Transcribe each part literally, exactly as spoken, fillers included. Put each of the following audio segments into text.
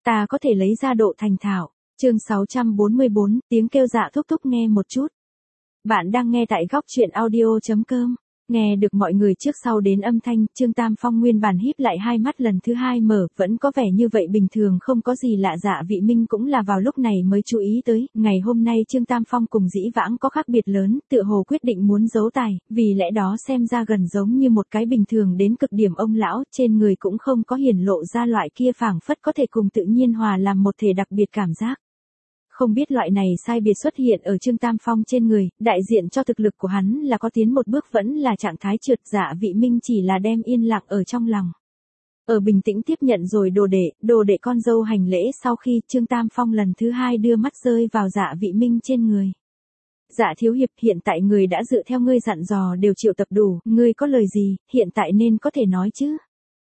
ta có thể lấy ra độ thành thạo. Chương sáu trăm bốn mươi bốn, tiếng kêu dạ thúc thúc nghe một chút. Bạn đang nghe tại góc truyện audio chấm com. Nghe được mọi người trước sau đến âm thanh, Trương Tam Phong nguyên bản híp lại hai mắt lần thứ hai mở, vẫn có vẻ như vậy bình thường không có gì lạ. Dạ Vị Minh cũng là vào lúc này mới chú ý tới, ngày hôm nay Trương Tam Phong cùng dĩ vãng có khác biệt lớn, tựa hồ quyết định muốn giấu tài, vì lẽ đó xem ra gần giống như một cái bình thường đến cực điểm ông lão, trên người cũng không có hiển lộ ra loại kia phảng phất có thể cùng tự nhiên hòa làm một thể đặc biệt cảm giác. Không biết loại này sai biệt xuất hiện ở Trương Tam Phong trên người, đại diện cho thực lực của hắn là có tiến một bước vẫn là trạng thái trượt. Dạ Vị Minh chỉ là đem yên lặng ở trong lòng. Ở bình tĩnh tiếp nhận rồi đồ đệ, đồ đệ con dâu hành lễ sau khi Trương Tam Phong lần thứ hai đưa mắt rơi vào Dạ Vị Minh trên người. Dạ thiếu hiệp, hiện tại người đã dựa theo ngươi dặn dò đều triệu tập đủ, ngươi có lời gì, hiện tại nên có thể nói chứ.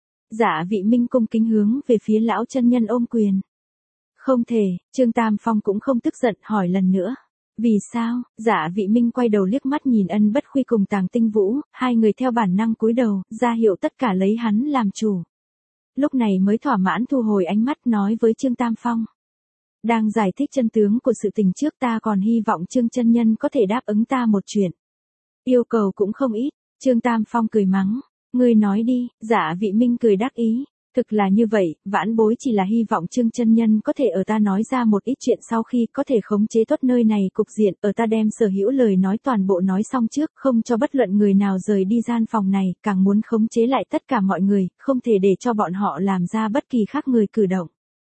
Dạ Vị Minh cung kính hướng về phía lão chân nhân ôm quyền. Không thể, Trương Tam Phong cũng không tức giận hỏi lần nữa. Vì sao? Dạ Vị Minh quay đầu liếc mắt nhìn Ân Bất Khuy cùng Tàng Tinh Vũ, hai người theo bản năng cúi đầu, ra hiệu tất cả lấy hắn làm chủ. Lúc này mới thỏa mãn thu hồi ánh mắt nói với Trương Tam Phong. Đang giải thích chân tướng của sự tình trước, ta còn hy vọng Trương chân nhân có thể đáp ứng ta một chuyện. Yêu cầu cũng không ít, Trương Tam Phong cười mắng. Ngươi nói đi. Dạ Vị Minh cười đắc ý. Thực là như vậy, vãn bối chỉ là hy vọng Trương chân nhân có thể ở ta nói ra một ít chuyện sau khi có thể khống chế tốt nơi này cục diện, ở ta đem sở hữu lời nói toàn bộ nói xong trước, không cho bất luận người nào rời đi gian phòng này, càng muốn khống chế lại tất cả mọi người, không thể để cho bọn họ làm ra bất kỳ khác người cử động.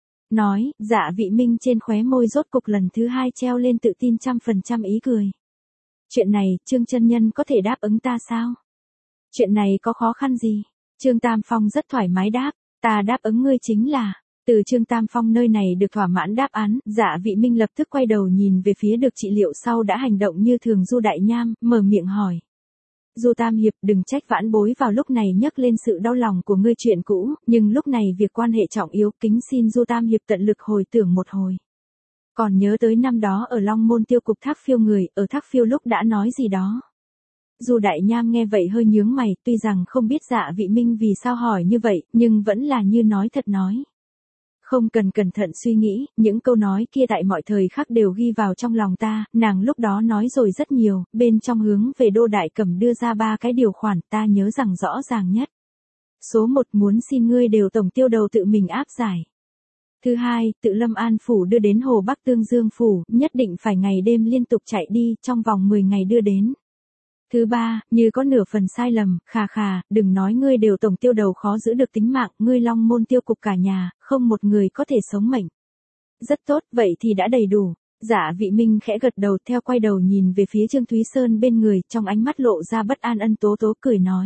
Nói, Dạ Vị Minh trên khóe môi rốt cục lần thứ hai treo lên tự tin trăm phần trăm ý cười. Chuyện này, Trương chân nhân có thể đáp ứng ta sao? Chuyện này có khó khăn gì? Trương Tam Phong rất thoải mái đáp. Ta đáp ứng ngươi chính là. Từ Trương Tam Phong nơi này được thỏa mãn đáp án, Dạ Vị Minh lập tức quay đầu nhìn về phía được trị liệu sau đã hành động như thường Du Đại Nham, mở miệng hỏi. Du Tam Hiệp, đừng trách vãn bối vào lúc này nhắc lên sự đau lòng của ngươi chuyện cũ, nhưng lúc này việc quan hệ trọng yếu, kính xin Du Tam Hiệp tận lực hồi tưởng một hồi. Còn nhớ tới năm đó ở Long Môn tiêu cục Thác Phiêu người, ở Thác Phiêu lúc đã nói gì đó. Du Đại Nham nghe vậy hơi nhướng mày, tuy rằng không biết Dạ Vị Minh vì sao hỏi như vậy, nhưng vẫn là như nói thật nói. Không cần cẩn thận suy nghĩ, những câu nói kia tại mọi thời khắc đều ghi vào trong lòng ta, nàng lúc đó nói rồi rất nhiều, bên trong hướng về Đô Đại Cẩm đưa ra ba cái điều khoản ta nhớ rằng rõ ràng nhất. Số một, muốn xin ngươi đều tổng tiêu đầu tự mình áp giải. Thứ hai, tự Lâm An Phủ đưa đến Hồ Bắc Tương Dương Phủ, nhất định phải ngày đêm liên tục chạy đi, trong vòng mười ngày đưa đến. Thứ ba, như có nửa phần sai lầm, khà khà, đừng nói ngươi đều tổng tiêu đầu khó giữ được tính mạng, ngươi Long Môn tiêu cục cả nhà, không một người có thể sống mệnh. Rất tốt, vậy thì đã đầy đủ. Dạ Vị Minh khẽ gật đầu theo quay đầu nhìn về phía Trương Thúy Sơn bên người, trong ánh mắt lộ ra bất an. Ân Tố Tố cười nói.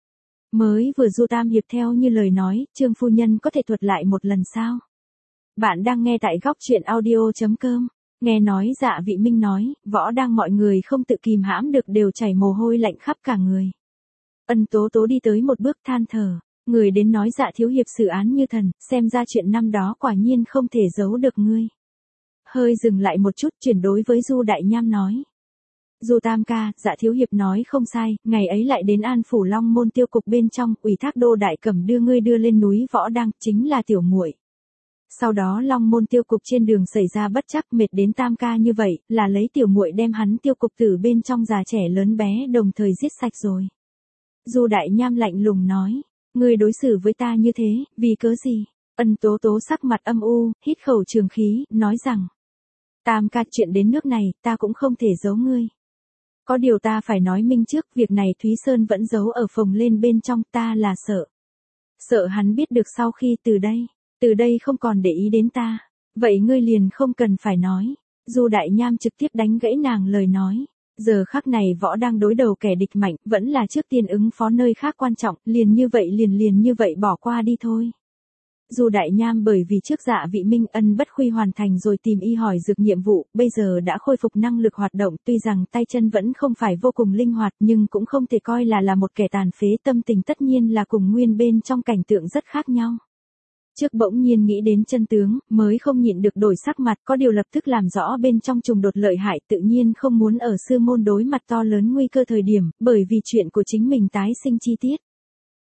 Mới vừa Du Tam Hiệp theo như lời nói, Trương phu nhân có thể thuật lại một lần sao? Bạn đang nghe tại góc truyện audio chấm com. Nghe nói Dạ Vị Minh nói, võ đang mọi người không tự kìm hãm được đều chảy mồ hôi lạnh khắp cả người. Ân Tố Tố đi tới một bước than thở, người đến nói Dạ thiếu hiệp xử án như thần, xem ra chuyện năm đó quả nhiên không thể giấu được ngươi. Hơi dừng lại một chút chuyển đối với Du Đại Nham nói. Du Tam ca, Dạ thiếu hiệp nói không sai, ngày ấy lại đến An Phủ Long Môn tiêu cục bên trong, ủy thác Đô Đại Cẩm đưa ngươi đưa lên núi võ đang, chính là tiểu muội. Sau đó Long Môn tiêu cục trên đường xảy ra bất trắc, mệt đến Tam ca như vậy, là lấy tiểu muội đem hắn tiêu cục tử bên trong già trẻ lớn bé đồng thời giết sạch rồi. Du Đại Nham lạnh lùng nói, ngươi đối xử với ta như thế, vì cớ gì? Ân Tố Tố sắc mặt âm u, hít khẩu trường khí, nói rằng, Tam ca, chuyện đến nước này, ta cũng không thể giấu ngươi. Có điều ta phải nói minh trước, việc này Thúy Sơn vẫn giấu ở phòng lên bên trong, ta là sợ. Sợ hắn biết được sau khi từ đây. Từ đây không còn để ý đến ta. Vậy ngươi liền không cần phải nói. Du Đại Nham trực tiếp đánh gãy nàng lời nói. Giờ khắc này võ đang đối đầu kẻ địch mạnh, vẫn là trước tiên ứng phó nơi khác quan trọng, liền như vậy liền liền như vậy bỏ qua đi thôi. Du Đại Nham bởi vì trước Dạ Vị Minh Ân Bất Khuy hoàn thành rồi tìm y hỏi dược nhiệm vụ, bây giờ đã khôi phục năng lực hoạt động, tuy rằng tay chân vẫn không phải vô cùng linh hoạt nhưng cũng không thể coi là là một kẻ tàn phế, tâm tình tất nhiên là cùng nguyên bên trong cảnh tượng rất khác nhau. Trước bỗng nhiên nghĩ đến chân tướng, mới không nhịn được đổi sắc mặt, có điều lập tức làm rõ bên trong trùng đột lợi hại, tự nhiên không muốn ở sư môn đối mặt to lớn nguy cơ thời điểm, bởi vì chuyện của chính mình tái sinh chi tiết.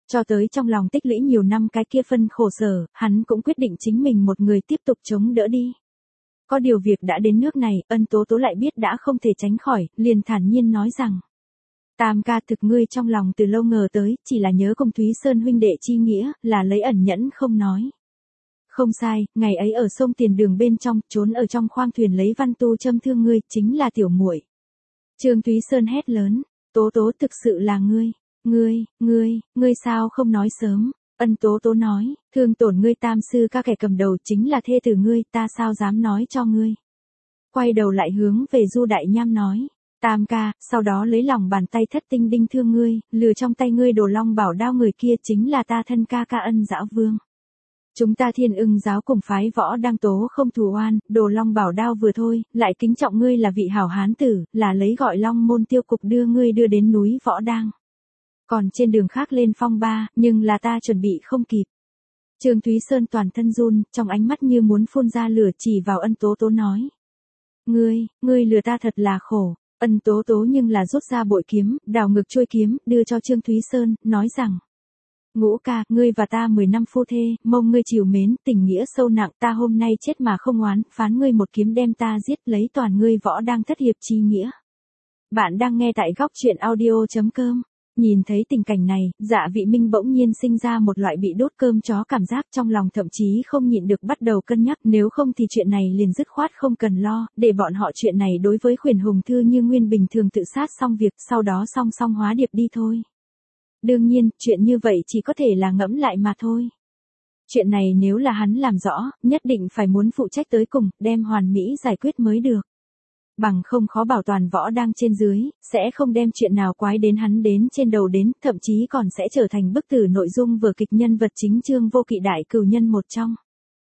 Cho tới trong lòng tích lũy nhiều năm cái kia phân khổ sở, hắn cũng quyết định chính mình một người tiếp tục chống đỡ đi. Có điều việc đã đến nước này, Ân Tố Tố lại biết đã không thể tránh khỏi, liền thản nhiên nói rằng. Tam ca, thực ngươi trong lòng từ lâu ngờ tới, chỉ là nhớ cùng Thúy Sơn huynh đệ chi nghĩa, là lấy ẩn nhẫn không nói. Không sai, ngày ấy ở sông Tiền Đường bên trong, trốn ở trong khoang thuyền lấy văn tu châm thương ngươi, chính là tiểu muội. Trương Thúy Sơn hét lớn, Tố Tố, thực sự là ngươi, ngươi, ngươi, ngươi sao không nói sớm? Ân Tố Tố nói, thương tổn ngươi Tam sư ca kẻ cầm đầu chính là thê tử ngươi, ta sao dám nói cho ngươi. Quay đầu lại hướng về Du Đại Nham nói, Tam ca, sau đó lấy lòng bàn tay thất tinh đinh thương ngươi, lừa trong tay ngươi Đồ Long Bảo đao người kia chính là ta thân ca ca Ân Dã Vương. Chúng ta Thiên Ưng giáo cùng phái võ đang tố không thù oan, Đồ Long Bảo đao vừa thôi, lại kính trọng ngươi là vị hảo hán tử, là lấy gọi Long môn tiêu cục đưa ngươi đưa đến núi võ đang. Còn trên đường khác lên phong ba, nhưng là ta chuẩn bị không kịp. Trương Thúy Sơn toàn thân run, trong ánh mắt như muốn phun ra lửa chỉ vào Ân Tố Tố nói. Ngươi, ngươi lừa ta thật là khổ. Ân Tố Tố nhưng là rút ra bội kiếm, đào ngực chuôi kiếm, đưa cho Trương Thúy Sơn, nói rằng. Ngũ ca, ngươi và ta mười năm phu thê, mong ngươi chiều mến, tình nghĩa sâu nặng, ta hôm nay chết mà không oán, phán ngươi một kiếm đem ta giết, lấy toàn ngươi võ đang thất hiệp chi nghĩa. Bạn đang nghe tại góc truyện audio chấm com. Nhìn thấy tình cảnh này, Dạ Vị Minh bỗng nhiên sinh ra một loại bị đốt cơm chó cảm giác trong lòng, thậm chí không nhịn được bắt đầu cân nhắc, nếu không thì chuyện này liền dứt khoát không cần lo, để bọn họ chuyện này đối với Khuyển Hùng Thư như nguyên bình thường tự sát xong việc, sau đó song song hóa điệp đi thôi. Đương nhiên, chuyện như vậy chỉ có thể là ngẫm lại mà thôi. Chuyện này nếu là hắn làm rõ, nhất định phải muốn phụ trách tới cùng, đem hoàn mỹ giải quyết mới được. Bằng không khó bảo toàn võ đang trên dưới, sẽ không đem chuyện nào quái đến hắn đến trên đầu đến, thậm chí còn sẽ trở thành bức tử nội dung vở kịch nhân vật chính Trương Vô Kỵ đại cửu nhân một trong.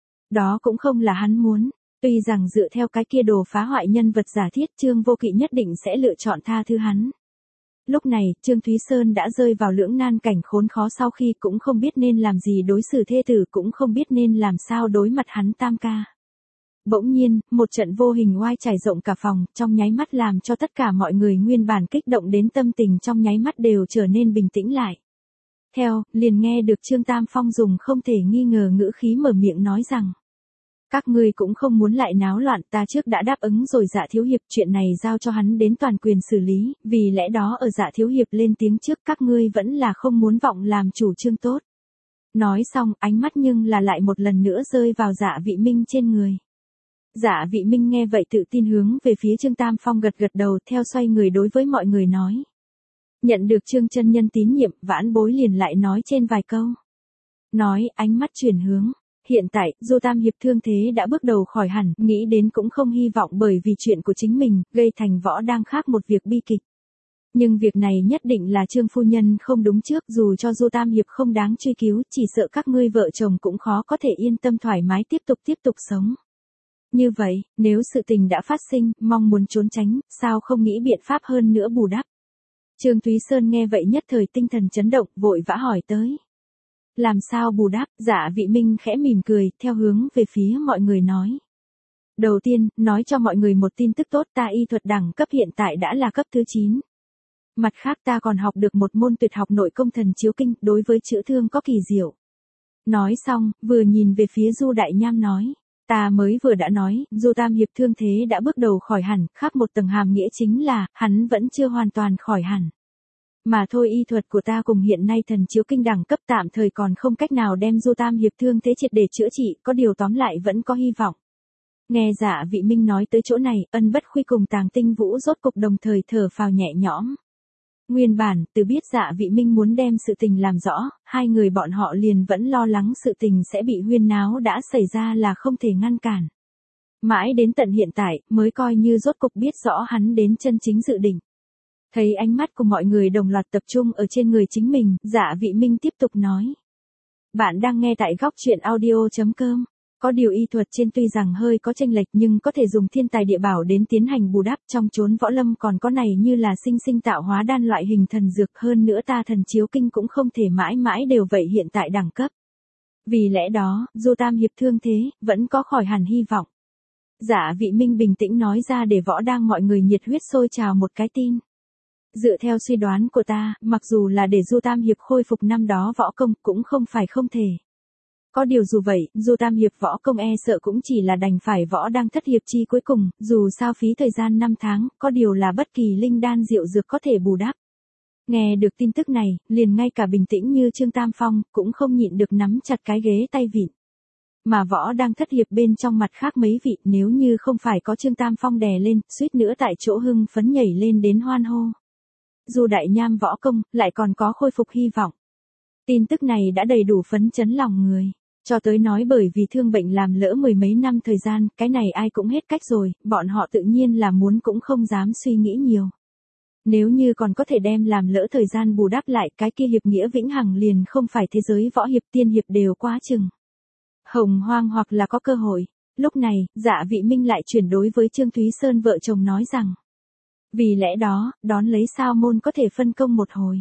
Đó cũng không là hắn muốn, tuy rằng dựa theo cái kia đồ phá hoại nhân vật giả thiết Trương Vô Kỵ nhất định sẽ lựa chọn tha thứ hắn. Lúc này, Trương Thúy Sơn đã rơi vào lưỡng nan cảnh khốn khó sau khi cũng không biết nên làm gì đối xử thê tử, cũng không biết nên làm sao đối mặt hắn Tam ca. Bỗng nhiên, một trận vô hình oai trải rộng cả phòng, trong nháy mắt làm cho tất cả mọi người nguyên bản kích động đến tâm tình trong nháy mắt đều trở nên bình tĩnh lại. Theo, liền nghe được Trương Tam Phong dùng không thể nghi ngờ ngữ khí mở miệng nói rằng. Các ngươi cũng không muốn lại náo loạn, ta trước đã đáp ứng rồi Dạ thiếu hiệp, chuyện này giao cho hắn đến toàn quyền xử lý, vì lẽ đó ở Dạ thiếu hiệp lên tiếng trước các ngươi vẫn là không muốn vọng làm chủ trương tốt. Nói xong, ánh mắt nhưng là lại một lần nữa rơi vào Dạ Vị Minh trên người. Dạ Vị Minh nghe vậy tự tin hướng về phía Trương Tam Phong gật gật đầu, theo xoay người đối với mọi người nói. Nhận được Trương chân nhân tín nhiệm, vãn bối liền lại nói trên vài câu. Nói, ánh mắt chuyển hướng. Hiện tại, Du Tam hiệp thương thế đã bước đầu khỏi hẳn, nghĩ đến cũng không hy vọng bởi vì chuyện của chính mình, gây thành võ đang khác một việc bi kịch. Nhưng việc này nhất định là Trương phu nhân không đúng trước, dù cho Du Tam hiệp không đáng truy cứu, chỉ sợ các ngươi vợ chồng cũng khó có thể yên tâm thoải mái tiếp tục tiếp tục sống. Như vậy, nếu sự tình đã phát sinh, mong muốn trốn tránh, sao không nghĩ biện pháp hơn nữa bù đắp. Trương Thúy Sơn nghe vậy nhất thời tinh thần chấn động, vội vã hỏi tới. Làm sao bù đắp? Dạ Vị Minh khẽ mỉm cười, theo hướng về phía mọi người nói. Đầu tiên, nói cho mọi người một tin tức tốt, ta y thuật đẳng cấp hiện tại đã là cấp thứ chín. Mặt khác ta còn học được một môn tuyệt học nội công thần chiếu kinh, đối với chữa thương có kỳ diệu. Nói xong, vừa nhìn về phía Du Đại Nham nói. Ta mới vừa đã nói, Du Tam hiệp thương thế đã bước đầu khỏi hẳn, khác một tầng hàm nghĩa chính là, hắn vẫn chưa hoàn toàn khỏi hẳn. Mà thôi, y thuật của ta cùng hiện nay thần chiếu kinh đẳng cấp tạm thời còn không cách nào đem Du Tam hiệp thương thế triệt để chữa trị, có điều tóm lại vẫn có hy vọng. Nghe Dạ Vị Minh nói tới chỗ này, Ân Bất Khuy cùng Tàng Tinh Vũ rốt cục đồng thời thở phào nhẹ nhõm. Nguyên bản, từ biết Dạ Vị Minh muốn đem sự tình làm rõ, hai người bọn họ liền vẫn lo lắng sự tình sẽ bị huyên náo đã xảy ra là không thể ngăn cản. Mãi đến tận hiện tại, mới coi như rốt cục biết rõ hắn đến chân chính dự định. Thấy ánh mắt của mọi người đồng loạt tập trung ở trên người chính mình, Dạ Vị Minh tiếp tục nói. Bạn đang nghe tại góc truyện audio chấm com. Có điều y thuật trên tuy rằng hơi có chênh lệch nhưng có thể dùng thiên tài địa bảo đến tiến hành bù đắp, trong chốn võ lâm còn có này như là sinh sinh tạo hóa đan loại hình thần dược, hơn nữa ta thần chiếu kinh cũng không thể mãi mãi đều vậy hiện tại đẳng cấp. Vì lẽ đó, Du Tam hiệp thương thế, vẫn có khỏi hẳn hy vọng. Dạ Vị Minh bình tĩnh nói ra để võ đang mọi người nhiệt huyết sôi trào một cái tin. Dựa theo suy đoán của ta, mặc dù là để Du Tam Hiệp khôi phục năm đó võ công cũng không phải không thể. Có điều dù vậy, Du Tam Hiệp võ công e sợ cũng chỉ là đành phải võ đang thất hiệp chi cuối cùng, dù sao phí thời gian năm tháng, có điều là bất kỳ linh đan diệu dược có thể bù đắp. Nghe được tin tức này, liền ngay cả bình tĩnh như Trương Tam Phong, cũng không nhịn được nắm chặt cái ghế tay vịn. Mà võ đang thất hiệp bên trong mặt khác mấy vị, nếu như không phải có Trương Tam Phong đè lên, suýt nữa tại chỗ hưng phấn nhảy lên đến hoan hô. Du đại nham võ công, lại còn có khôi phục hy vọng. Tin tức này đã đầy đủ phấn chấn lòng người. Cho tới nói bởi vì thương bệnh làm lỡ mười mấy năm thời gian, cái này ai cũng hết cách rồi, bọn họ tự nhiên là muốn cũng không dám suy nghĩ nhiều. Nếu như còn có thể đem làm lỡ thời gian bù đắp lại, cái kia hiệp nghĩa vĩnh hằng liền không phải thế giới võ hiệp tiên hiệp đều quá chừng. Hồng hoang hoặc là có cơ hội. Lúc này, Dạ Vị Minh lại chuyển đối với Trương Thúy Sơn vợ chồng nói rằng. Vì lẽ đó, đón lấy sao môn có thể phân công một hồi.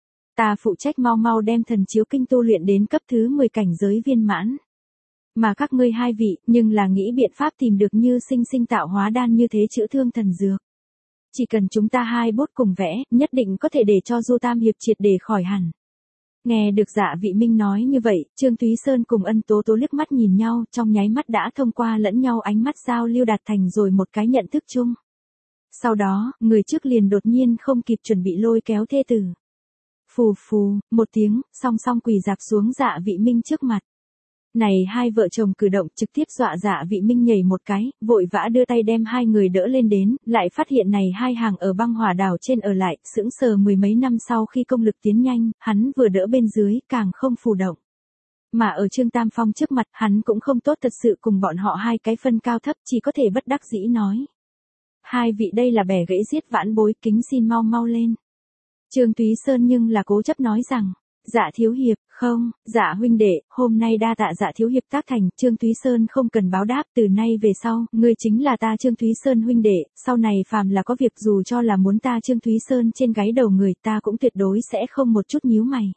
Ta phụ trách mau mau đem thần chiếu kinh tu luyện đến cấp thứ mười cảnh giới viên mãn. Mà các ngươi hai vị, nhưng là nghĩ biện pháp tìm được như sinh sinh tạo hóa đan như thế chữa thương thần dược. Chỉ cần chúng ta hai bốt cùng vẽ, nhất định có thể để cho Du Tam Hiệp triệt để khỏi hẳn. Nghe được Dạ Vị Minh nói như vậy, Trương Thúy Sơn cùng Ân Tố Tố liếc mắt nhìn nhau, trong nháy mắt đã thông qua lẫn nhau ánh mắt giao lưu đạt thành rồi một cái nhận thức chung. Sau đó, người trước liền đột nhiên không kịp chuẩn bị lôi kéo thê tử. Phù phù, một tiếng, song song quỳ dạp xuống Dạ Vị Minh trước mặt. Này hai vợ chồng cử động trực tiếp dọa Dạ Vị Minh nhảy một cái, vội vã đưa tay đem hai người đỡ lên đến, lại phát hiện này hai hàng ở băng hỏa đảo trên ở lại, sững sờ mười mấy năm sau khi công lực tiến nhanh, hắn vừa đỡ bên dưới, càng không phù động. Mà ở Trương Tam Phong trước mặt, hắn cũng không tốt thật sự cùng bọn họ hai cái phân cao thấp, chỉ có thể bất đắc dĩ nói. Hai vị đây là bẻ gãy giết vãn bối, kính xin mau mau lên. Trương Thúy Sơn nhưng là cố chấp nói rằng. Dạ thiếu hiệp, không, dạ huynh đệ, hôm nay đa tạ dạ thiếu hiệp tác thành, Trương Thúy Sơn không cần báo đáp, từ nay về sau, ngươi chính là ta Trương Thúy Sơn huynh đệ, sau này phàm là có việc dù cho là muốn ta Trương Thúy Sơn trên gáy đầu người ta cũng tuyệt đối sẽ không một chút nhíu mày.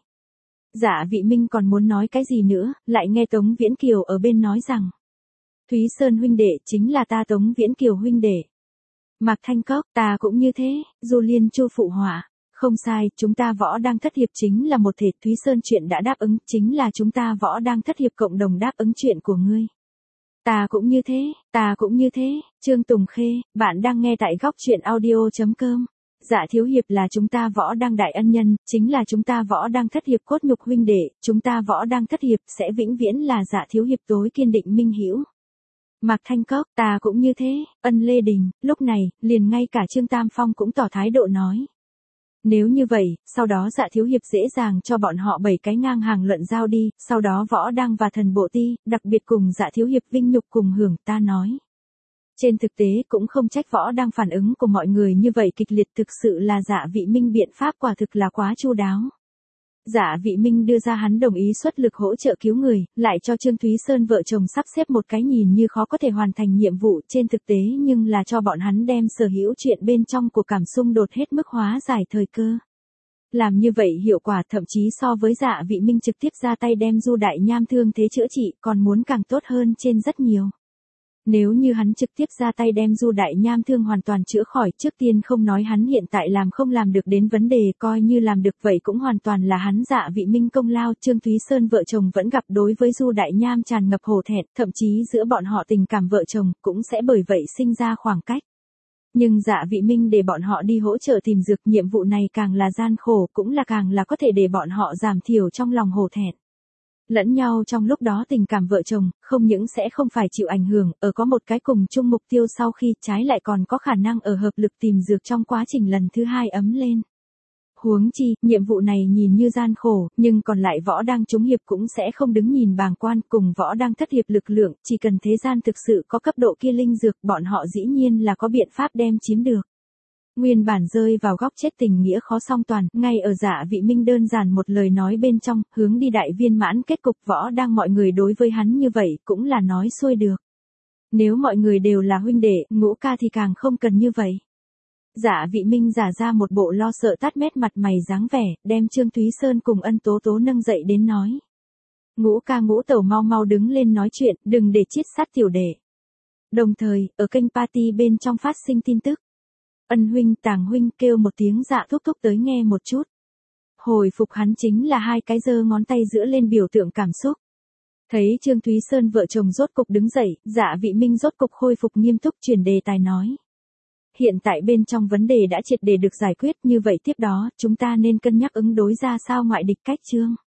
Dạ Vị Minh còn muốn nói cái gì nữa, lại nghe Tống Viễn Kiều ở bên nói rằng. Thúy Sơn huynh đệ chính là ta Tống Viễn Kiều huynh đệ. Mạc Thanh Cốc, ta cũng như thế, Du Liên Chu phụ họa. Không sai, chúng ta võ đang thất hiệp chính là một thể, Thúy Sơn chuyện đã đáp ứng, chính là chúng ta võ đang thất hiệp cộng đồng đáp ứng chuyện của ngươi. Ta cũng như thế, ta cũng như thế, Trương Tùng Khê, bạn đang nghe tại góc truyện audio chấm com. Dạ thiếu hiệp là chúng ta võ đang đại ân nhân, chính là chúng ta võ đang thất hiệp cốt nhục huynh đệ, chúng ta võ đang thất hiệp sẽ vĩnh viễn là dạ thiếu hiệp tối kiên định minh hữu. Mạc Thanh Cốc, ta cũng như thế, Ân Lê Đình, lúc này, liền ngay cả Trương Tam Phong cũng tỏ thái độ nói. Nếu như vậy, sau đó Dạ thiếu hiệp dễ dàng cho bọn họ bảy cái ngang hàng luận giao đi, sau đó võ đang và thần bộ ti, đặc biệt cùng Dạ thiếu hiệp vinh nhục cùng hưởng, ta nói. Trên thực tế cũng không trách võ đang phản ứng của mọi người như vậy kịch liệt, thực sự là Dạ Vị Minh biện pháp quả thực là quá chu đáo. Dạ Vị Minh đưa ra hắn đồng ý xuất lực hỗ trợ cứu người, lại cho Trương Thúy Sơn vợ chồng sắp xếp một cái nhìn như khó có thể hoàn thành nhiệm vụ, trên thực tế nhưng là cho bọn hắn đem sở hữu chuyện bên trong của cảm xung đột hết mức hóa giải thời cơ. Làm như vậy hiệu quả thậm chí so với Dạ Vị Minh trực tiếp ra tay đem Du đại nham thương thế chữa trị còn muốn càng tốt hơn trên rất nhiều. Nếu như hắn trực tiếp ra tay đem Du đại nham thương hoàn toàn chữa khỏi, trước tiên không nói hắn hiện tại làm không làm được đến vấn đề, coi như làm được vậy cũng hoàn toàn là hắn Dạ Vị Minh công lao. Trương Thúy Sơn vợ chồng vẫn gặp đối với Du đại nham tràn ngập hổ thẹn, thậm chí giữa bọn họ tình cảm vợ chồng cũng sẽ bởi vậy sinh ra khoảng cách. Nhưng Dạ Vị Minh để bọn họ đi hỗ trợ tìm dược, nhiệm vụ này càng là gian khổ, cũng là càng là có thể để bọn họ giảm thiểu trong lòng hổ thẹn. Lẫn nhau trong lúc đó tình cảm vợ chồng, không những sẽ không phải chịu ảnh hưởng, ở có một cái cùng chung mục tiêu sau khi trái lại còn có khả năng ở hợp lực tìm dược trong quá trình lần thứ hai ấm lên. Huống chi, nhiệm vụ này nhìn như gian khổ, nhưng còn lại võ đang trúng hiệp cũng sẽ không đứng nhìn bàng quan, cùng võ đang thất hiệp lực lượng, chỉ cần thế gian thực sự có cấp độ kia linh dược, bọn họ dĩ nhiên là có biện pháp đem chiếm được. Nguyên bản rơi vào góc chết tình nghĩa khó song toàn, ngay ở Dạ Vị Minh đơn giản một lời nói bên trong, hướng đi đại viên mãn kết cục, võ đang mọi người đối với hắn như vậy, cũng là nói xuôi được. Nếu mọi người đều là huynh đệ, Ngũ ca thì càng không cần như vậy. Dạ Vị Minh giả ra một bộ lo sợ tát mét mặt mày dáng vẻ, đem Trương Thúy Sơn cùng Ân Tố Tố nâng dậy đến nói. Ngũ ca Ngũ tẩu mau mau đứng lên nói chuyện, đừng để chiết sát tiểu đệ. Đồng thời, ở kênh party bên trong phát sinh tin tức. Ân huynh, Tàng huynh, kêu một tiếng Dạ thúc thúc tới nghe một chút. Hồi phục hắn chính là hai cái giơ ngón tay giữa lên biểu tượng cảm xúc. Thấy Trương Thúy Sơn vợ chồng rốt cục đứng dậy, Dạ Vị Minh rốt cục khôi phục nghiêm túc chuyển đề tài nói. Hiện tại bên trong vấn đề đã triệt để được giải quyết, như vậy tiếp đó, chúng ta nên cân nhắc ứng đối ra sao ngoại địch cách chương.